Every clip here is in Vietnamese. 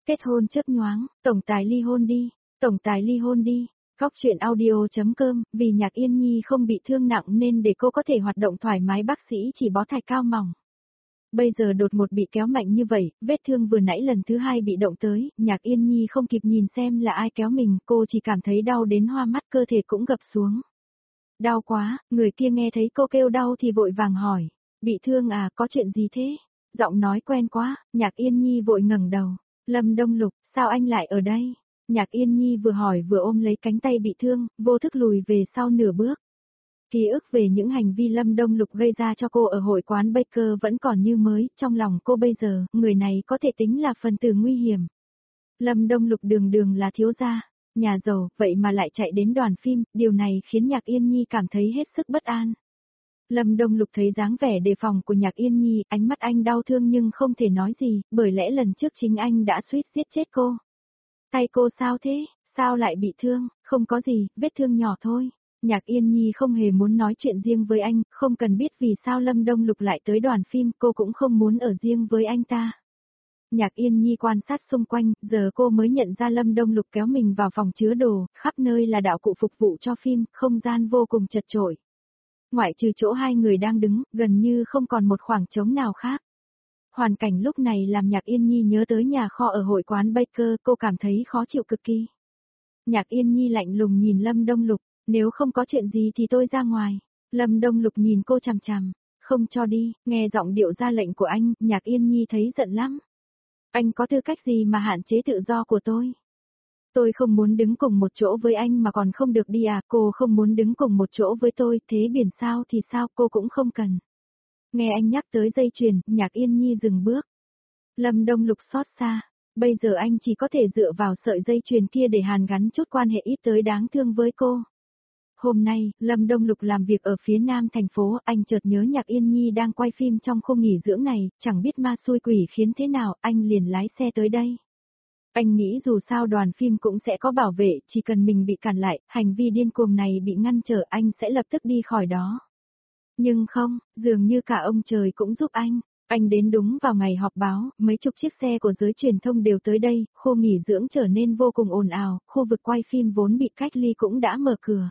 Kết hôn chớp nhoáng, tổng tài ly hôn đi, tổng tài ly hôn đi. Góc truyện audio.com, vì Nhạc Yên Nhi không bị thương nặng nên để cô có thể hoạt động thoải mái bác sĩ chỉ bó thạch cao mỏng. Bây giờ đột ngột bị kéo mạnh như vậy, vết thương vừa nãy lần thứ hai bị động tới, Nhạc Yên Nhi không kịp nhìn xem là ai kéo mình, cô chỉ cảm thấy đau đến hoa mắt, cơ thể cũng gập xuống. Đau quá, người kia nghe thấy cô kêu đau thì vội vàng hỏi, bị thương à, có chuyện gì thế? Giọng nói quen quá, Nhạc Yên Nhi vội ngẩng đầu, Lâm Đông Lục, sao anh lại ở đây? Nhạc Yên Nhi vừa hỏi vừa ôm lấy cánh tay bị thương, vô thức lùi về sau nửa bước. Ký ức về những hành vi Lâm Đông Lục gây ra cho cô ở hội quán Baker vẫn còn như mới, trong lòng cô bây giờ, người này có thể tính là phần tử nguy hiểm. Lâm Đông Lục đường đường là thiếu gia, nhà giàu, vậy mà lại chạy đến đoàn phim, điều này khiến Nhạc Yên Nhi cảm thấy hết sức bất an. Lâm Đông Lục thấy dáng vẻ đề phòng của Nhạc Yên Nhi, ánh mắt anh đau thương nhưng không thể nói gì, bởi lẽ lần trước chính anh đã suýt giết chết cô. Tay cô sao thế, sao lại bị thương, không có gì, vết thương nhỏ thôi. Nhạc Yên Nhi không hề muốn nói chuyện riêng với anh, không cần biết vì sao Lâm Đông Lục lại tới đoàn phim, cô cũng không muốn ở riêng với anh ta. Nhạc Yên Nhi quan sát xung quanh, giờ cô mới nhận ra Lâm Đông Lục kéo mình vào phòng chứa đồ, khắp nơi là đạo cụ phục vụ cho phim, không gian vô cùng chật chội. Ngoại trừ chỗ hai người đang đứng, gần như không còn một khoảng trống nào khác. Hoàn cảnh lúc này làm Nhạc Yên Nhi nhớ tới nhà kho ở hội quán Baker, cô cảm thấy khó chịu cực kỳ. Nhạc Yên Nhi lạnh lùng nhìn Lâm Đông Lục, nếu không có chuyện gì thì tôi ra ngoài. Lâm Đông Lục nhìn cô chằm chằm, không cho đi, nghe giọng điệu ra lệnh của anh, Nhạc Yên Nhi thấy giận lắm. Anh có tư cách gì mà hạn chế tự do của tôi? Tôi không muốn đứng cùng một chỗ với anh mà còn không được đi à, cô không muốn đứng cùng một chỗ với tôi, thế biển sao thì sao, cô cũng không cần. Nghe anh nhắc tới dây chuyền, Nhạc Yên Nhi dừng bước. Lâm Đông Lục xót xa, bây giờ anh chỉ có thể dựa vào sợi dây chuyền kia để hàn gắn chút quan hệ ít tới đáng thương với cô. Hôm nay, Lâm Đông Lục làm việc ở phía nam thành phố, anh chợt nhớ Nhạc Yên Nhi đang quay phim trong khu nghỉ dưỡng này, chẳng biết ma xui quỷ khiến thế nào, anh liền lái xe tới đây. Anh nghĩ dù sao đoàn phim cũng sẽ có bảo vệ, chỉ cần mình bị cản lại, hành vi điên cuồng này bị ngăn trở anh sẽ lập tức đi khỏi đó. Nhưng không, dường như cả ông trời cũng giúp anh. Anh đến đúng vào ngày họp báo, mấy chục chiếc xe của giới truyền thông đều tới đây, khu nghỉ dưỡng trở nên vô cùng ồn ào, khu vực quay phim vốn bị cách ly cũng đã mở cửa.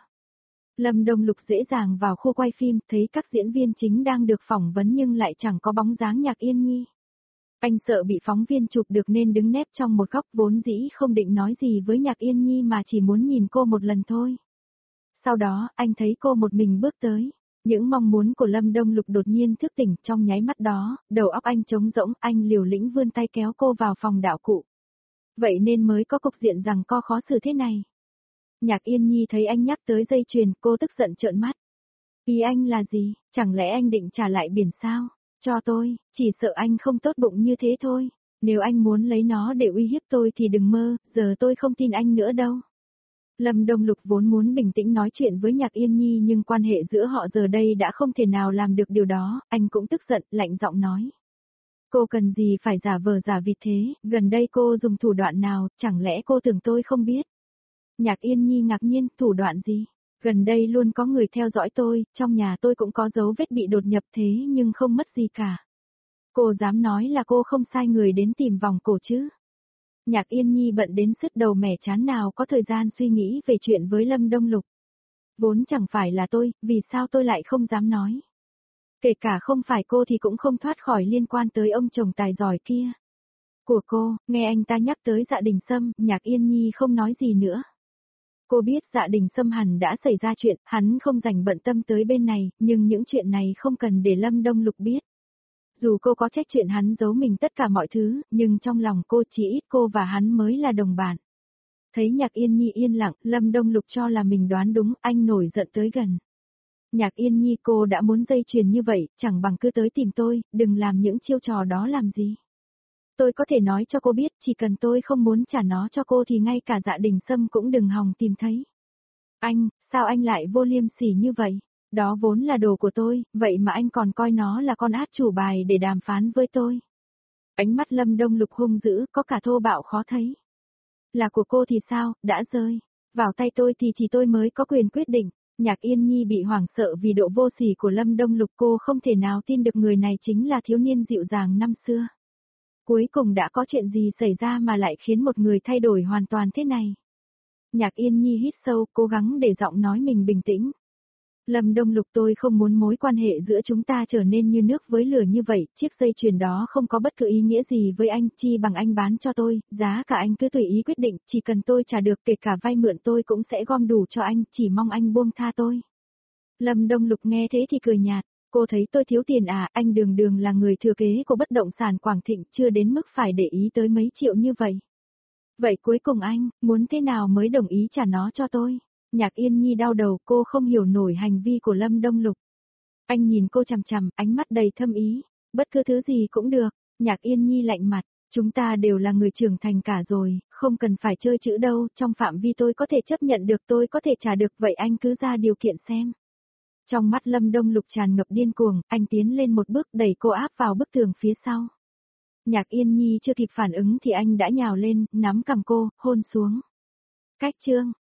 Lâm Đông Lục dễ dàng vào khu quay phim, thấy các diễn viên chính đang được phỏng vấn nhưng lại chẳng có bóng dáng Nhạc Yên Nhi. Anh sợ bị phóng viên chụp được nên đứng nép trong một góc, vốn dĩ không định nói gì với Nhạc Yên Nhi mà chỉ muốn nhìn cô một lần thôi. Sau đó, anh thấy cô một mình bước tới. Những mong muốn của Lâm Đông Lục đột nhiên thức tỉnh, trong nháy mắt đó, đầu óc anh trống rỗng, anh liều lĩnh vươn tay kéo cô vào phòng đạo cụ. Vậy nên mới có cục diện rằng co khó xử thế này. Nhạc Yên Nhi thấy anh nhắc tới dây chuyền, cô tức giận trợn mắt. Ý anh là gì, chẳng lẽ anh định trả lại biển sao? Cho tôi, chỉ sợ anh không tốt bụng như thế thôi. Nếu anh muốn lấy nó để uy hiếp tôi thì đừng mơ, giờ tôi không tin anh nữa đâu. Lâm Đông Lục vốn muốn bình tĩnh nói chuyện với Nhạc Yên Nhi nhưng quan hệ giữa họ giờ đây đã không thể nào làm được điều đó, anh cũng tức giận, lạnh giọng nói. Cô cần gì phải giả vờ giả vịt thế, gần đây cô dùng thủ đoạn nào, chẳng lẽ cô tưởng tôi không biết? Nhạc Yên Nhi ngạc nhiên, thủ đoạn gì? Gần đây luôn có người theo dõi tôi, trong nhà tôi cũng có dấu vết bị đột nhập thế nhưng không mất gì cả. Cô dám nói là cô không sai người đến tìm vòng cổ chứ? Nhạc Yên Nhi bận đến sứt đầu mẻ chán nào có thời gian suy nghĩ về chuyện với Lâm Đông Lục. Vốn chẳng phải là tôi, vì sao tôi lại không dám nói? Kể cả không phải cô thì cũng không thoát khỏi liên quan tới ông chồng tài giỏi kia. Của cô, nghe anh ta nhắc tới Dạ Đình Sâm, Nhạc Yên Nhi không nói gì nữa. Cô biết Dạ Đình Sâm hẳn đã xảy ra chuyện, hắn không dành bận tâm tới bên này, nhưng những chuyện này không cần để Lâm Đông Lục biết. Dù cô có trách chuyện hắn giấu mình tất cả mọi thứ, nhưng trong lòng cô chỉ ít cô và hắn mới là đồng bạn. Thấy Nhạc Yên Nhi yên lặng, Lâm Đông Lục cho là mình đoán đúng, anh nổi giận tới gần. Nhạc Yên Nhi, cô đã muốn dây chuyền như vậy, chẳng bằng cứ tới tìm tôi, đừng làm những chiêu trò đó làm gì. Tôi có thể nói cho cô biết, chỉ cần tôi không muốn trả nó cho cô thì ngay cả Dạ Đình Sâm cũng đừng hòng tìm thấy. Anh, sao anh lại vô liêm sỉ như vậy? Đó vốn là đồ của tôi, vậy mà anh còn coi nó là con át chủ bài để đàm phán với tôi. Ánh mắt Lâm Đông Lục hung dữ, có cả thô bạo khó thấy. Là của cô thì sao, đã rơi. Vào tay tôi thì chỉ tôi mới có quyền quyết định. Nhạc Yên Nhi bị hoảng sợ vì độ vô sỉ của Lâm Đông Lục, cô không thể nào tin được người này chính là thiếu niên dịu dàng năm xưa. Cuối cùng đã có chuyện gì xảy ra mà lại khiến một người thay đổi hoàn toàn thế này? Nhạc Yên Nhi hít sâu, cố gắng để giọng nói mình bình tĩnh. Lâm Đông Lục, tôi không muốn mối quan hệ giữa chúng ta trở nên như nước với lửa như vậy, chiếc dây chuyền đó không có bất cứ ý nghĩa gì với anh, chi bằng anh bán cho tôi, giá cả anh cứ tùy ý quyết định, chỉ cần tôi trả được kể cả vay mượn tôi cũng sẽ gom đủ cho anh, chỉ mong anh buông tha tôi. Lâm Đông Lục nghe thế thì cười nhạt, cô thấy tôi thiếu tiền à, anh đường đường là người thừa kế của bất động sản Quảng Thịnh, chưa đến mức phải để ý tới mấy triệu như vậy. Vậy cuối cùng anh, muốn thế nào mới đồng ý trả nó cho tôi? Nhạc Yên Nhi đau đầu, cô không hiểu nổi hành vi của Lâm Đông Lục. Anh nhìn cô chằm chằm, ánh mắt đầy thâm ý. Bất cứ thứ gì cũng được. Nhạc Yên Nhi lạnh mặt, chúng ta đều là người trưởng thành cả rồi, không cần phải chơi chữ đâu, trong phạm vi tôi có thể chấp nhận được, tôi có thể trả được, vậy anh cứ ra điều kiện xem. Trong mắt Lâm Đông Lục tràn ngập điên cuồng, anh tiến lên một bước đẩy cô áp vào bức tường phía sau. Nhạc Yên Nhi chưa kịp phản ứng thì anh đã nhào lên, nắm cằm cô, hôn xuống. Cách chương